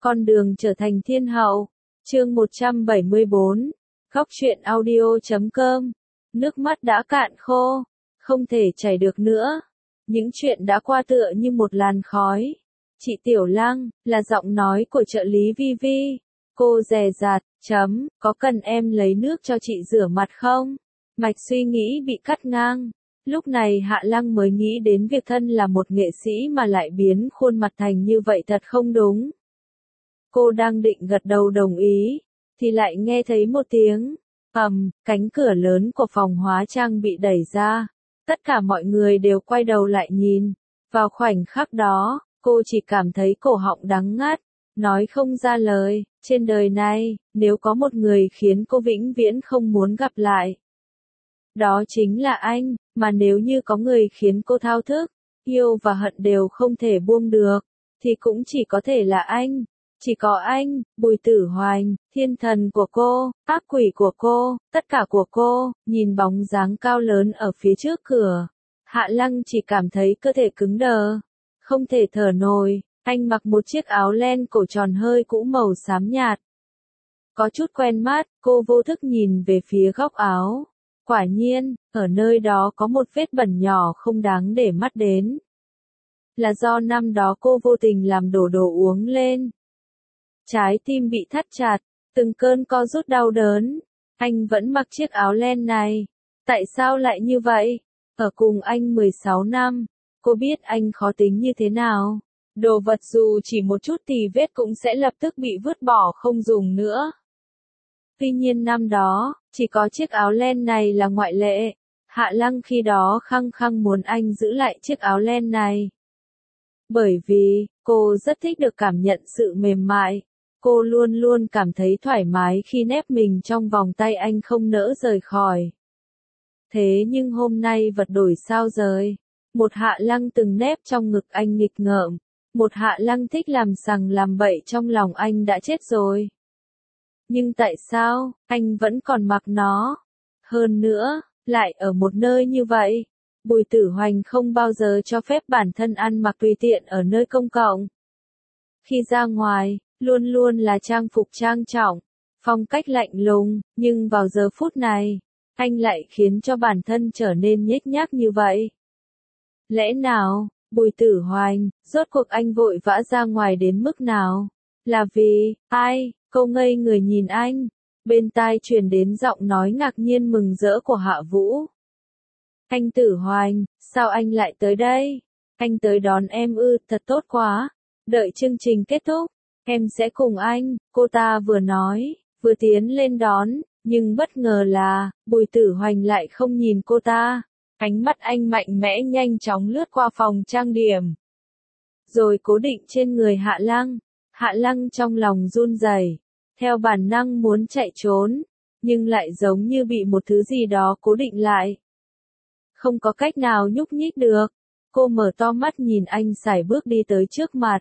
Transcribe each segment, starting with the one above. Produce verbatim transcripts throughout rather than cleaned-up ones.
Con đường trở thành thiên hậu. Chương một trăm bảy mươi bốn. Góc truyện audio chấm com. Nước mắt đã cạn khô, không thể chảy được nữa. Những chuyện đã qua tựa như một làn khói. Chị Tiểu Lăng, là giọng nói của trợ lý Vi Vi. Cô dè dặt, chấm, có cần em lấy nước cho chị rửa mặt không? Mạch suy nghĩ bị cắt ngang. Lúc này Hạ Lăng mới nghĩ đến việc thân là một nghệ sĩ mà lại biến khuôn mặt thành như vậy thật không đúng. Cô đang định gật đầu đồng ý, thì lại nghe thấy một tiếng ầm, cánh cửa lớn của phòng hóa trang bị đẩy ra. Tất cả mọi người đều quay đầu lại nhìn. Vào khoảnh khắc đó, cô chỉ cảm thấy cổ họng đắng ngắt, nói không ra lời. Trên đời này, nếu có một người khiến cô vĩnh viễn không muốn gặp lại, đó chính là anh. Mà nếu như có người khiến cô thao thức, yêu và hận đều không thể buông được, thì cũng chỉ có thể là anh. Chỉ có anh, Bùi Tử Hoành, thiên thần của cô, ác quỷ của cô, tất cả của cô. Nhìn bóng dáng cao lớn ở phía trước cửa, Hạ Lăng chỉ cảm thấy cơ thể cứng đờ, không thể thở nổi. Anh mặc một chiếc áo len cổ tròn hơi cũ màu xám nhạt, có chút quen mắt. Cô vô thức nhìn về phía góc áo. Quả nhiên, ở nơi đó có một vết bẩn nhỏ không đáng để mắt đến. Là do năm đó cô vô tình làm đổ đồ uống lên. Trái tim bị thắt chặt, từng cơn co rút đau đớn. Anh vẫn mặc chiếc áo len này. Tại sao lại như vậy? Ở cùng anh mười sáu năm, cô biết anh khó tính như thế nào. Đồ vật dù chỉ một chút tì vết cũng sẽ lập tức bị vứt bỏ không dùng nữa. Tuy nhiên năm đó, chỉ có chiếc áo len này là ngoại lệ. Hạ Lăng khi đó khăng khăng muốn anh giữ lại chiếc áo len này. Bởi vì, cô rất thích được cảm nhận sự mềm mại. Cô luôn luôn cảm thấy thoải mái khi nép mình trong vòng tay anh không nỡ rời khỏi. Thế nhưng hôm nay vật đổi sao rời. Một Hạ Lăng từng nép trong ngực anh nghịch ngợm. Một Hạ Lăng thích làm sằng làm bậy trong lòng anh đã chết rồi. Nhưng tại sao, anh vẫn còn mặc nó? Hơn nữa, lại ở một nơi như vậy. Bùi Tử Hoành không bao giờ cho phép bản thân ăn mặc tùy tiện ở nơi công cộng. Khi ra ngoài, luôn luôn là trang phục trang trọng, phong cách lạnh lùng, nhưng vào giờ phút này, anh lại khiến cho bản thân trở nên nhếch nhác như vậy. Lẽ nào, Bùi Tử Hoành, rốt cuộc anh vội vã ra ngoài đến mức nào? Là vì, ai? Cô ngây người nhìn anh. Bên tai truyền đến giọng nói ngạc nhiên mừng rỡ của Hạ Vũ. Anh Tử Hoành, sao anh lại tới đây? Anh tới đón em ư? Thật tốt quá. Đợi chương trình kết thúc, em sẽ cùng anh. Cô ta vừa nói, vừa tiến lên đón. Nhưng bất ngờ là, Bùi Tử Hoành lại không nhìn cô ta. Ánh mắt anh mạnh mẽ nhanh chóng lướt qua phòng trang điểm, rồi cố định trên người Hạ Lăng. Hạ Lăng trong lòng run rẩy, theo bản năng muốn chạy trốn, nhưng lại giống như bị một thứ gì đó cố định lại. Không có cách nào nhúc nhích được. Cô mở to mắt nhìn anh sải bước đi tới trước mặt.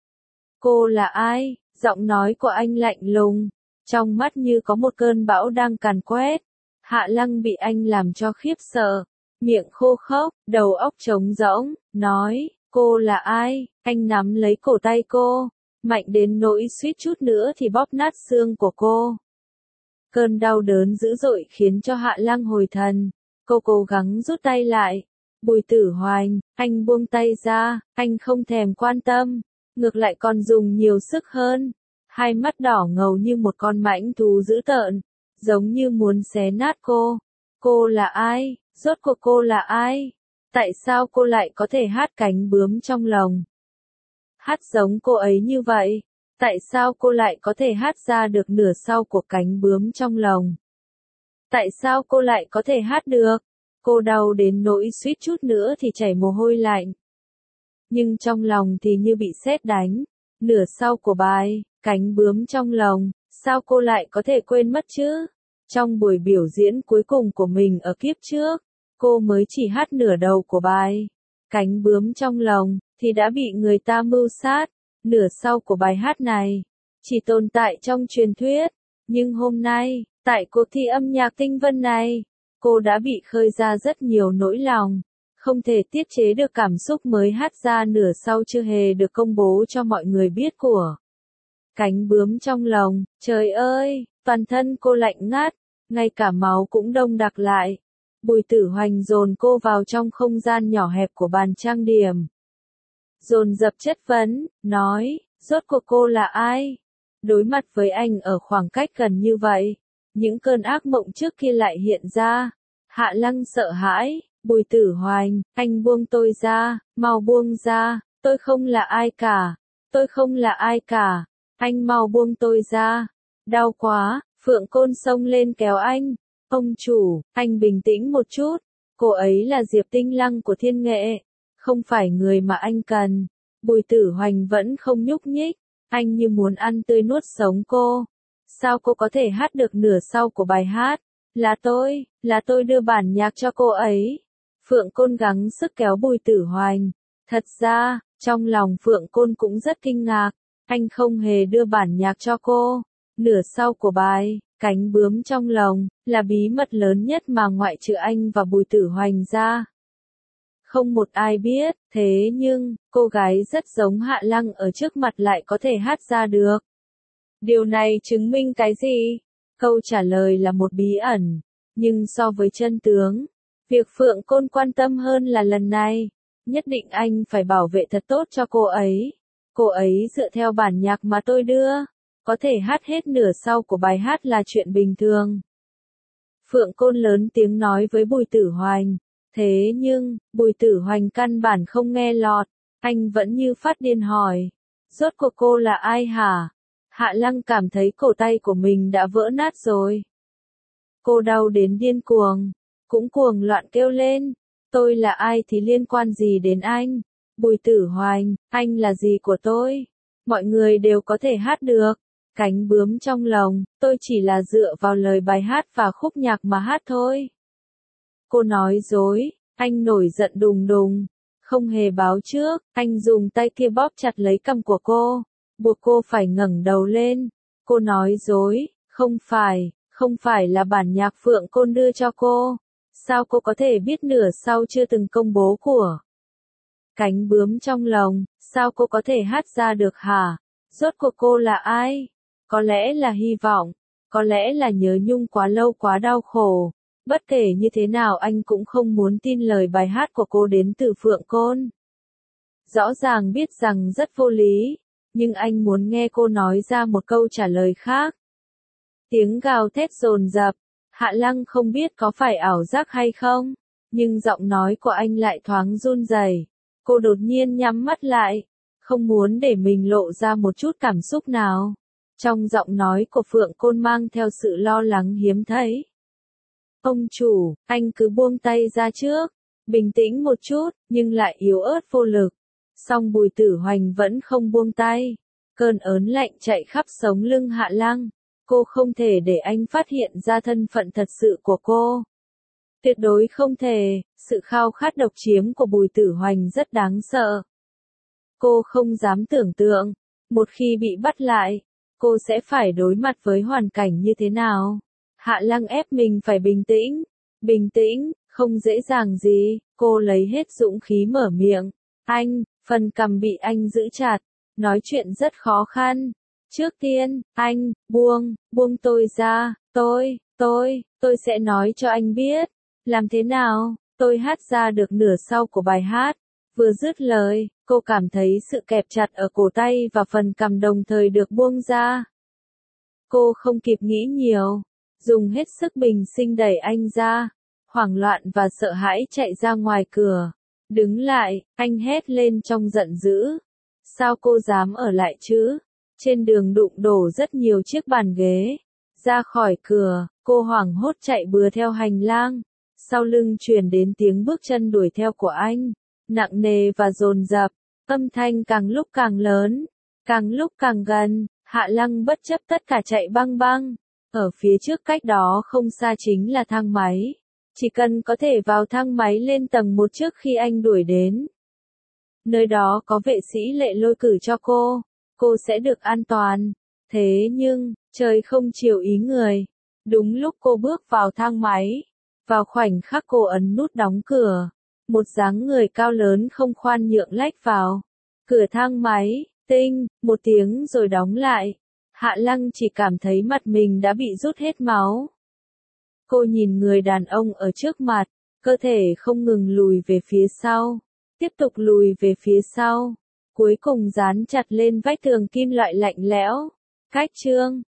Cô là ai? Giọng nói của anh lạnh lùng, trong mắt như có một cơn bão đang càn quét. Hạ Lăng bị anh làm cho khiếp sợ, miệng khô khốc, đầu óc trống rỗng, nói, cô là ai? Anh nắm lấy cổ tay cô, mạnh đến nỗi suýt chút nữa thì bóp nát xương của cô. Cơn đau đớn dữ dội khiến cho Hạ Lăng hồi thần. Cô cố gắng rút tay lại. Bùi Tử Hoành, anh buông tay ra, anh không thèm quan tâm, ngược lại còn dùng nhiều sức hơn. Hai mắt đỏ ngầu như một con mãnh thú dữ tợn, giống như muốn xé nát cô. Cô là ai? Rốt cuộc cô là ai? Tại sao cô lại có thể hát cánh bướm trong lòng? Hát giống cô ấy như vậy. Tại sao cô lại có thể hát ra được nửa sau của cánh bướm trong lòng? Tại sao cô lại có thể hát được? Cô đau đến nỗi suýt chút nữa thì chảy mồ hôi lạnh. Nhưng trong lòng thì như bị sét đánh. Nửa sau của bài, cánh bướm trong lòng, sao cô lại có thể quên mất chứ? Trong buổi biểu diễn cuối cùng của mình ở kiếp trước, cô mới chỉ hát nửa đầu của bài cánh bướm trong lòng, thì đã bị người ta mưu sát. Nửa sau của bài hát này chỉ tồn tại trong truyền thuyết. Nhưng hôm nay, tại cuộc thi âm nhạc tinh vân này, cô đã bị khơi ra rất nhiều nỗi lòng, không thể tiết chế được cảm xúc mới hát ra nửa sau chưa hề được công bố cho mọi người biết của cánh bướm trong lồng, trời ơi, toàn thân cô lạnh ngắt, ngay cả máu cũng đông đặc lại. Bùi Tử Hoành dồn cô vào trong không gian nhỏ hẹp của bàn trang điểm. Dồn dập chất vấn, nói, rốt cuộc cô là ai? Đối mặt với anh ở khoảng cách gần như vậy, những cơn ác mộng trước kia lại hiện ra. Hạ Lăng sợ hãi, Bùi Tử Hoành, anh buông tôi ra, mau buông ra, tôi không là ai cả, tôi không là ai cả, anh mau buông tôi ra, đau quá, Phượng Côn xông lên kéo anh, ông chủ, anh bình tĩnh một chút, cô ấy là Diệp Tinh Lăng của Thiên Nghệ, không phải người mà anh cần. Bùi Tử Hoành vẫn không nhúc nhích, anh như muốn ăn tươi nuốt sống cô. Sao cô có thể hát được nửa sau của bài hát? Là tôi, là tôi đưa bản nhạc cho cô ấy. Phượng Côn gắng sức kéo Bùi Tử Hoành. Thật ra, trong lòng Phượng Côn cũng rất kinh ngạc, anh không hề đưa bản nhạc cho cô. Nửa sau của bài, cánh bướm trong lồng, là bí mật lớn nhất mà ngoại trừ anh và Bùi Tử Hoành ra. Không một ai biết, thế nhưng, cô gái rất giống Hạ Lăng ở trước mặt lại có thể hát ra được. Điều này chứng minh cái gì? Câu trả lời là một bí ẩn, nhưng so với chân tướng, việc Phượng Côn quan tâm hơn là lần này, nhất định anh phải bảo vệ thật tốt cho cô ấy. Cô ấy dựa theo bản nhạc mà tôi đưa, có thể hát hết nửa sau của bài hát là chuyện bình thường. Phượng Côn lớn tiếng nói với Bùi Tử Hoành. Thế nhưng, Bùi Tử Hoành căn bản không nghe lọt, anh vẫn như phát điên hỏi. Rốt cuộc cô là ai hả? Hạ Lăng cảm thấy cổ tay của mình đã vỡ nát rồi. Cô đau đến điên cuồng, cũng cuồng loạn kêu lên. Tôi là ai thì liên quan gì đến anh? Bùi Tử Hoành, anh là gì của tôi? Mọi người đều có thể hát được. Cánh bướm trong lồng, tôi chỉ là dựa vào lời bài hát và khúc nhạc mà hát thôi. Cô nói dối, anh nổi giận đùng đùng. Không hề báo trước, anh dùng tay kia bóp chặt lấy cằm của cô, buộc cô phải ngẩng đầu lên. Cô nói dối, không phải, không phải là bản nhạc Phượng Côn đưa cho cô. Sao cô có thể biết nửa sau chưa từng công bố của cánh bướm trong lồng, sao cô có thể hát ra được hả? Rốt cuộc cô là ai? Có lẽ là hy vọng, có lẽ là nhớ nhung quá lâu quá đau khổ. Bất kể như thế nào anh cũng không muốn tin lời bài hát của cô đến từ Phượng Côn. Rõ ràng biết rằng rất vô lý, nhưng anh muốn nghe cô nói ra một câu trả lời khác. Tiếng gào thét dồn dập, Hạ Lăng không biết có phải ảo giác hay không, nhưng giọng nói của anh lại thoáng run rẩy. Cô đột nhiên nhắm mắt lại, không muốn để mình lộ ra một chút cảm xúc nào. Trong giọng nói của Phượng Côn mang theo sự lo lắng hiếm thấy. Ông chủ, anh cứ buông tay ra trước, bình tĩnh một chút, nhưng lại yếu ớt vô lực. Song Bùi Tử Hoành vẫn không buông tay. Cơn ớn lạnh chạy khắp sống lưng Hạ Lăng. Cô không thể để anh phát hiện ra thân phận thật sự của cô. Tuyệt đối không thể, sự khao khát độc chiếm của Bùi Tử Hoành rất đáng sợ. Cô không dám tưởng tượng, một khi bị bắt lại, cô sẽ phải đối mặt với hoàn cảnh như thế nào. Hạ Lăng ép mình phải bình tĩnh, bình tĩnh, không dễ dàng gì, cô lấy hết dũng khí mở miệng. Anh, phần cằm bị anh giữ chặt, nói chuyện rất khó khăn. Trước tiên, anh, buông, buông tôi ra, tôi, tôi, tôi sẽ nói cho anh biết, làm thế nào, tôi hát ra được nửa sau của bài hát. Vừa dứt lời, cô cảm thấy sự kẹp chặt ở cổ tay và phần cằm đồng thời được buông ra. Cô không kịp nghĩ nhiều, dùng hết sức bình sinh đẩy anh ra, hoảng loạn và sợ hãi chạy ra ngoài cửa. Đứng lại, anh hét lên trong giận dữ. Sao cô dám ở lại chứ? Trên đường đụng đổ rất nhiều chiếc bàn ghế. Ra khỏi cửa, cô hoảng hốt chạy bừa theo hành lang. Sau lưng truyền đến tiếng bước chân đuổi theo của anh, nặng nề và dồn dập, âm thanh càng lúc càng lớn, càng lúc càng gần. Hạ Lăng bất chấp tất cả chạy băng băng. Ở phía trước cách đó không xa chính là thang máy. Chỉ cần có thể vào thang máy lên tầng một trước khi anh đuổi đến. Nơi đó có vệ sĩ Lệ Lôi cử cho cô. Cô sẽ được an toàn. Thế nhưng, trời không chiều ý người. Đúng lúc cô bước vào thang máy. Vào khoảnh khắc cô ấn nút đóng cửa. Một dáng người cao lớn không khoan nhượng lách vào. Cửa thang máy, tinh, một tiếng rồi đóng lại. Hạ Lăng chỉ cảm thấy mặt mình đã bị rút hết máu. Cô nhìn người đàn ông ở trước mặt, cơ thể không ngừng lùi về phía sau, tiếp tục lùi về phía sau, cuối cùng dán chặt lên vách tường kim loại lạnh lẽo. Cách chương